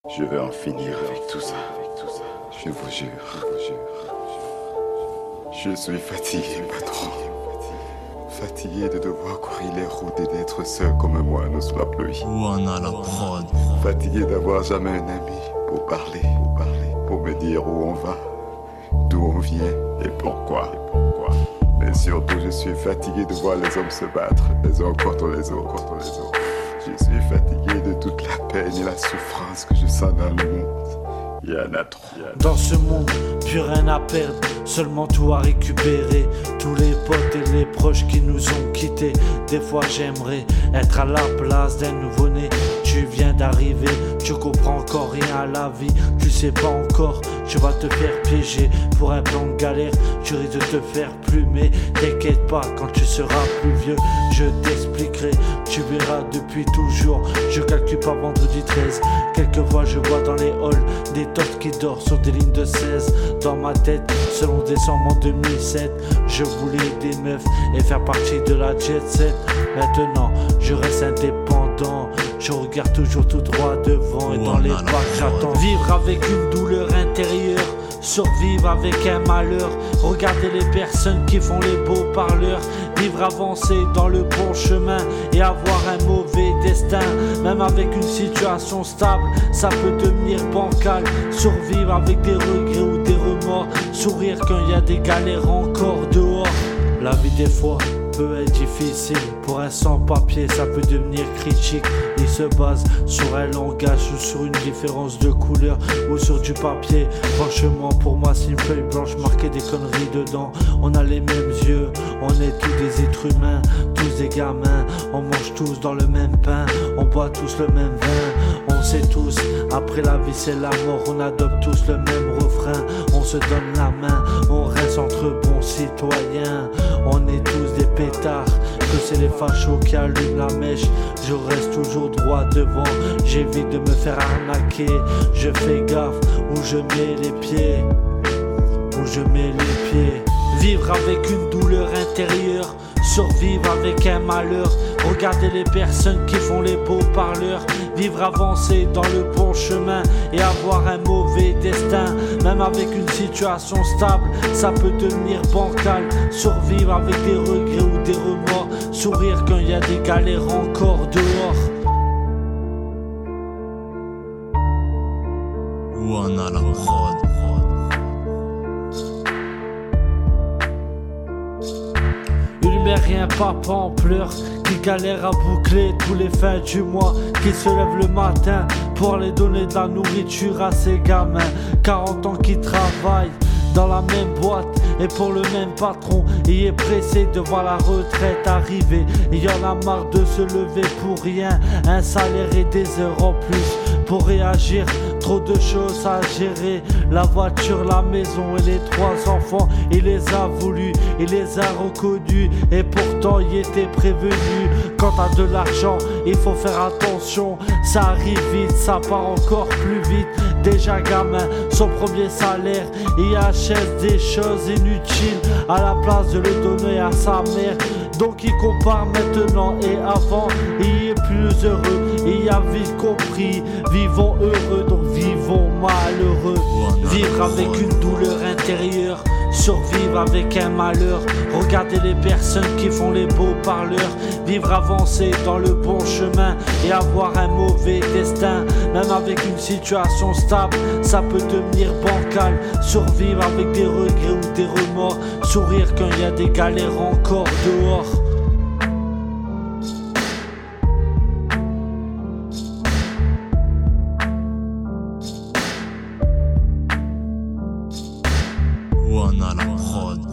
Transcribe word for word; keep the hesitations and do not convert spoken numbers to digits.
Je vais en finir avec tout ça, avec tout ça. Je vous jure, je vous jure. Je suis fatigué, patron. Fatigué de devoir courir les routes et d'être seul comme un moine sous la pluie. Où en a la prod? Fatigué d'avoir jamais un ami pour parler, pour parler, pour me dire où on va, d'où on vient et pourquoi. Et pourquoi. Mais surtout, je suis fatigué de voir les hommes se battre, les uns contre les autres, contre les autres. Je suis fatigué de toute la peine et la souffrance que je sens dans le monde. Il y en a trop. Dans ce monde, plus rien à perdre, seulement tout à récupérer. Tous les potes et les proches qui nous ont quittés. Des fois j'aimerais être à la place d'un nouveau-né. Tu viens d'arriver, tu comprends encore rien à la vie. Tu sais pas encore, tu vas te faire piéger pour un plan de galère. Tu risques de te faire plumer. T'inquiète pas, quand tu seras plus vieux, je t'expliquerai. Tu verras depuis toujours, je calcule pas vendredi treize. Quelquefois je vois dans les halls des tortes qui dorment sur des lignes de seize. Dans ma tête, selon décembre en deux mille sept, je voulais des meufs et faire partie de la jet set. Maintenant, je reste indépendant. Je regarde toujours tout droit devant et dans les bacs j'attends. Vivre avec une douleur intérieure, survivre avec un malheur. Regarder les personnes qui font les beaux parleurs. Vivre avancé dans le bon chemin et avoir un mauvais destin. Même avec une situation stable, ça peut devenir bancal. Survivre avec des regrets ou des remords. Sourire quand il y a des galères encore dehors. La vie des fois peut être difficile. Pour un sans-papier, ça peut devenir critique. Il se base sur un langage ou sur une différence de couleur ou sur du papier. Franchement, pour moi, c'est une feuille blanche marquée des conneries dedans. On a les mêmes yeux, on est tous des êtres humains, tous des gamins. On mange tous dans le même pain, on boit tous le même vin. On sait tous, après la vie c'est la mort. On adopte tous le même refrain. On se donne la main, on reste entre bons citoyens. On est tous des pétards, que c'est les fachos qui allument la mèche. Je reste toujours droit devant, j'évite de me faire arnaquer. Je fais gaffe où je mets les pieds, où je mets les pieds. Vivre avec une douleur intérieure, survivre avec un malheur. Regarder les personnes qui font les beaux parleurs. Vivre avancé dans le bon chemin et avoir un mauvais destin. Même avec une situation stable, ça peut devenir bancal. Survivre avec des regrets ou des remords. Sourire quand il y a des galères encore dehors. Où en a la prod? Rien, papa en pleurs, qui galère à boucler tous les fins du mois, qui se lève le matin pour aller donner de la nourriture à ses gamins. Quarante ans qui travaillent dans la même boîte et pour le même patron. Il est pressé de voir la retraite arriver. Il y en a marre de se lever pour rien. Un salaire et des heures en plus pour réagir. Trop de choses à gérer. La voiture, la maison et les trois enfants. Il les a voulu, il les a reconnus. Et pourtant il était prévenu. Quand t'as de l'argent, il faut faire attention. Ça arrive vite, ça part encore plus vite. Déjà gamin, son premier salaire, il achète des choses inutiles à la place de le donner à sa mère. Donc il compare maintenant et avant, il est plus heureux, il a vite compris. Vivons heureux, donc vivons malheureux. Vivre avec une douleur intérieure, survivre avec un malheur. Regarder les personnes qui font les beaux parleurs. Vivre avancé dans le bon chemin et avoir un mauvais destin. Même avec une situation stable, ça peut devenir bancal. Survivre avec des regrets ou des remords. Sourire quand il y a des galères encore dehors. Où en a la prod?